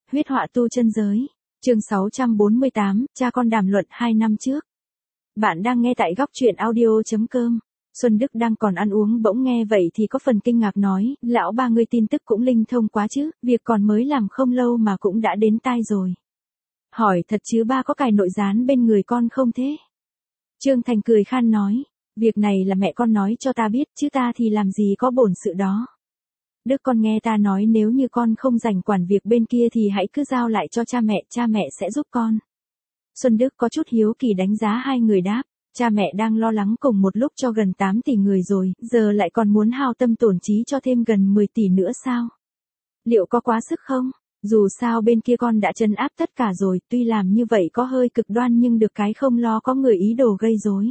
Huyết họa tu chân giới. Chương 648, cha con đàm luận 2 năm trước. Bạn đang nghe tại góc truyện audio.com. Xuân Đức đang còn ăn uống bỗng nghe vậy thì có phần kinh ngạc nói, lão ba ngươi tin tức cũng linh thông quá chứ, việc còn mới làm không lâu mà cũng đã đến tai rồi. Hỏi thật chứ ba có cài nội gián bên người con không thế? Trương Thành cười khan nói, việc này là mẹ con nói cho ta biết chứ ta thì làm gì có bổn sự đó. Đức con nghe ta nói nếu như con không rảnh quản việc bên kia thì hãy cứ giao lại cho cha mẹ sẽ giúp con. Xuân Đức có chút hiếu kỳ đánh giá hai người đáp, cha mẹ đang lo lắng cùng một lúc cho gần 8 tỷ người rồi, giờ lại còn muốn hao tâm tổn trí cho thêm gần 10 tỷ nữa sao? Liệu có quá sức không? Dù sao bên kia con đã trấn áp tất cả rồi, tuy làm như vậy có hơi cực đoan nhưng được cái không lo có người ý đồ gây rối.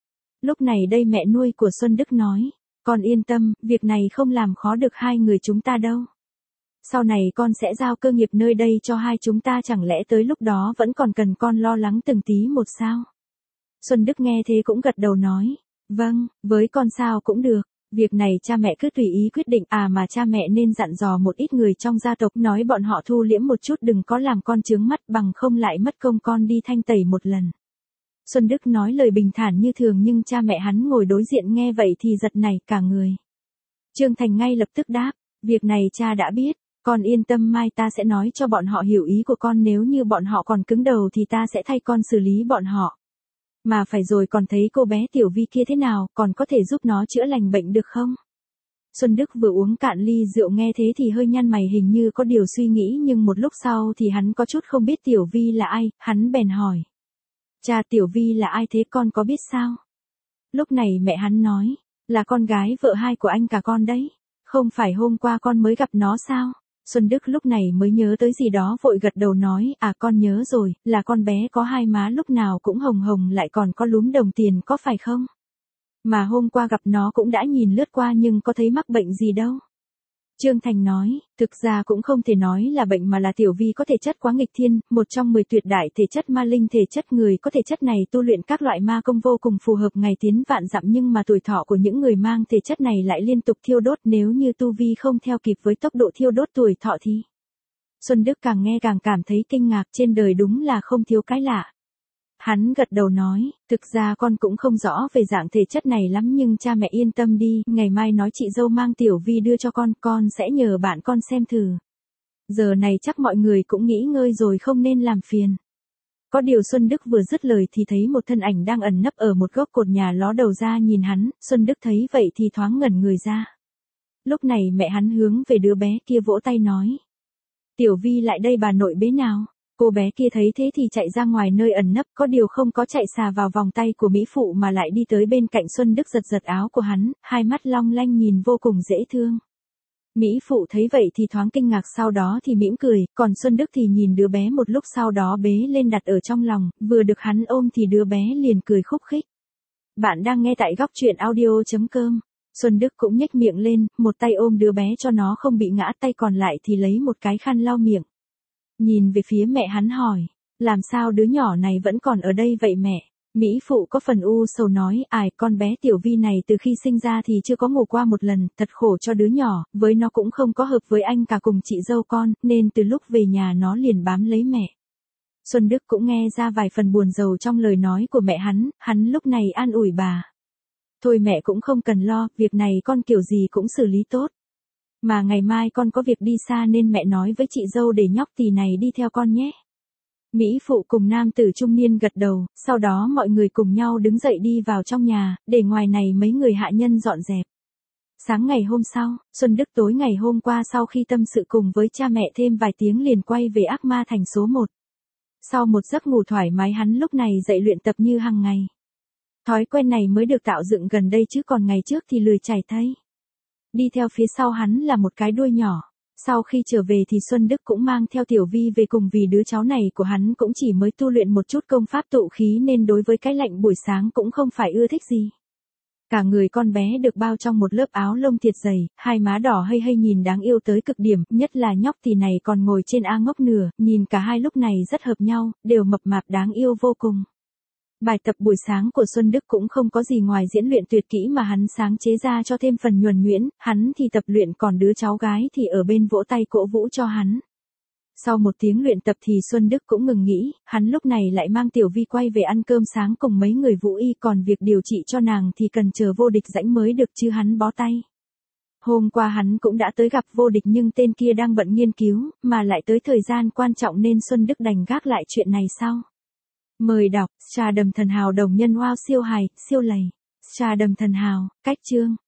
Lúc này đây mẹ nuôi của Xuân Đức nói, con yên tâm, việc này không làm khó được hai người chúng ta đâu. Sau này con sẽ giao cơ nghiệp nơi đây cho hai chúng ta, chẳng lẽ tới lúc đó vẫn còn cần con lo lắng từng tí một sao? Xuân Đức nghe thế cũng gật đầu nói, vâng, với con sao cũng được, việc này cha mẹ cứ tùy ý quyết định, mà cha mẹ nên dặn dò một ít người trong gia tộc nói bọn họ thu liễm một chút, đừng có làm con chướng mắt, bằng không lại mất công con đi thanh tẩy một lần. Xuân Đức nói lời bình thản như thường nhưng cha mẹ hắn ngồi đối diện nghe vậy thì giật nảy cả người. Trương Thành ngay lập tức đáp, việc này cha đã biết, con yên tâm, mai ta sẽ nói cho bọn họ hiểu ý của con, nếu như bọn họ còn cứng đầu thì ta sẽ thay con xử lý bọn họ. Mà phải rồi, còn thấy cô bé Tiểu Vi kia thế nào, còn có thể giúp nó chữa lành bệnh được không? Xuân Đức vừa uống cạn ly rượu nghe thế thì hơi nhăn mày, hình như có điều suy nghĩ, nhưng một lúc sau thì hắn có chút không biết Tiểu Vi là ai, hắn bèn hỏi. Cha, Tiểu Vi là ai thế, con có biết sao? Lúc này mẹ hắn nói, là con gái vợ hai của anh cả con đấy. Không phải hôm qua con mới gặp nó sao? Xuân Đức lúc này mới nhớ tới gì đó vội gật đầu nói, con nhớ rồi, là con bé có hai má lúc nào cũng hồng hồng lại còn có lúm đồng tiền có phải không? Mà hôm qua gặp nó cũng đã nhìn lướt qua nhưng có thấy mắc bệnh gì đâu. Trương Thành nói, thực ra cũng không thể nói là bệnh mà là Tiểu Vi có thể chất quá nghịch thiên, một trong 10 tuyệt đại thể chất ma linh thể chất, người có thể chất này tu luyện các loại ma công vô cùng phù hợp, ngày tiến vạn dặm, nhưng mà tuổi thọ của những người mang thể chất này lại liên tục thiêu đốt, nếu như tu vi không theo kịp với tốc độ thiêu đốt tuổi thọ thì... Xuân Đức càng nghe càng cảm thấy kinh ngạc, trên đời đúng là không thiếu cái lạ. Hắn gật đầu nói, thực ra con cũng không rõ về dạng thể chất này lắm nhưng cha mẹ yên tâm đi, ngày mai nói chị dâu mang Tiểu Vi đưa cho con sẽ nhờ bạn con xem thử. Giờ này chắc mọi người cũng nghỉ ngơi rồi, không nên làm phiền. Có điều Xuân Đức vừa dứt lời thì thấy một thân ảnh đang ẩn nấp ở một góc cột nhà ló đầu ra nhìn hắn, Xuân Đức thấy vậy thì thoáng ngẩn người ra. Lúc này mẹ hắn hướng về đứa bé kia vỗ tay nói. Tiểu Vi lại đây bà nội bế nào. Cô bé kia thấy thế thì chạy ra ngoài nơi ẩn nấp, có điều không có chạy xà vào vòng tay của Mỹ Phụ mà lại đi tới bên cạnh Xuân Đức giật giật áo của hắn, hai mắt long lanh nhìn vô cùng dễ thương. Mỹ Phụ thấy vậy thì thoáng kinh ngạc, sau đó thì mỉm cười, còn Xuân Đức thì nhìn đứa bé một lúc sau đó bế lên đặt ở trong lòng, vừa được hắn ôm thì đứa bé liền cười khúc khích. Bạn đang nghe tại góc truyện audio.com. Xuân Đức cũng nhếch miệng lên, một tay ôm đứa bé cho nó không bị ngã, tay còn lại thì lấy một cái khăn lau miệng. Nhìn về phía mẹ hắn hỏi, làm sao đứa nhỏ này vẫn còn ở đây vậy mẹ? Mỹ Phụ có phần u sầu nói, con bé Tiểu Vi này từ khi sinh ra thì chưa có ngủ qua một lần, thật khổ cho đứa nhỏ, với nó cũng không có hợp với anh cả cùng chị dâu con, nên từ lúc về nhà nó liền bám lấy mẹ. Xuân Đức cũng nghe ra vài phần buồn rầu trong lời nói của mẹ hắn lúc này an ủi bà. Thôi mẹ cũng không cần lo, việc này con kiểu gì cũng xử lý tốt. Mà ngày mai con có việc đi xa nên mẹ nói với chị dâu để nhóc tì này đi theo con nhé. Mỹ Phụ cùng nam tử trung niên gật đầu, sau đó mọi người cùng nhau đứng dậy đi vào trong nhà, để ngoài này mấy người hạ nhân dọn dẹp. Sáng ngày hôm sau, Xuân Đức tối ngày hôm qua sau khi tâm sự cùng với cha mẹ thêm vài tiếng liền quay về Ác Ma Thành số 1. Sau một giấc ngủ thoải mái hắn lúc này dậy luyện tập như hàng ngày. Thói quen này mới được tạo dựng gần đây chứ còn ngày trước thì lười chảy thay. Đi theo phía sau hắn là một cái đuôi nhỏ. Sau khi trở về thì Xuân Đức cũng mang theo Tiểu Vi về cùng, vì đứa cháu này của hắn cũng chỉ mới tu luyện một chút công pháp tụ khí nên đối với cái lạnh buổi sáng cũng không phải ưa thích gì. Cả người con bé được bao trong một lớp áo lông thiệt dày, hai má đỏ hây hây nhìn đáng yêu tới cực điểm, nhất là nhóc tì này còn ngồi trên A ngốc nửa, nhìn cả hai lúc này rất hợp nhau, đều mập mạp đáng yêu vô cùng. Bài tập buổi sáng của Xuân Đức cũng không có gì ngoài diễn luyện tuyệt kỹ mà hắn sáng chế ra cho thêm phần nhuần nhuyễn, hắn thì tập luyện còn đứa cháu gái thì ở bên vỗ tay cổ vũ cho hắn. Sau một tiếng luyện tập thì Xuân Đức cũng ngừng nghĩ, hắn lúc này lại mang Tiểu Vi quay về ăn cơm sáng cùng mấy người Vũ Y, còn việc điều trị cho nàng thì cần chờ Vô Địch rãnh mới được chứ hắn bó tay. Hôm qua hắn cũng đã tới gặp Vô Địch nhưng tên kia đang bận nghiên cứu, mà lại tới thời gian quan trọng nên Xuân Đức đành gác lại chuyện này sau. Mời đọc, trà đầm thần hào đồng nhân wow siêu hài, siêu lầy. Trà đầm thần hào, cách chương.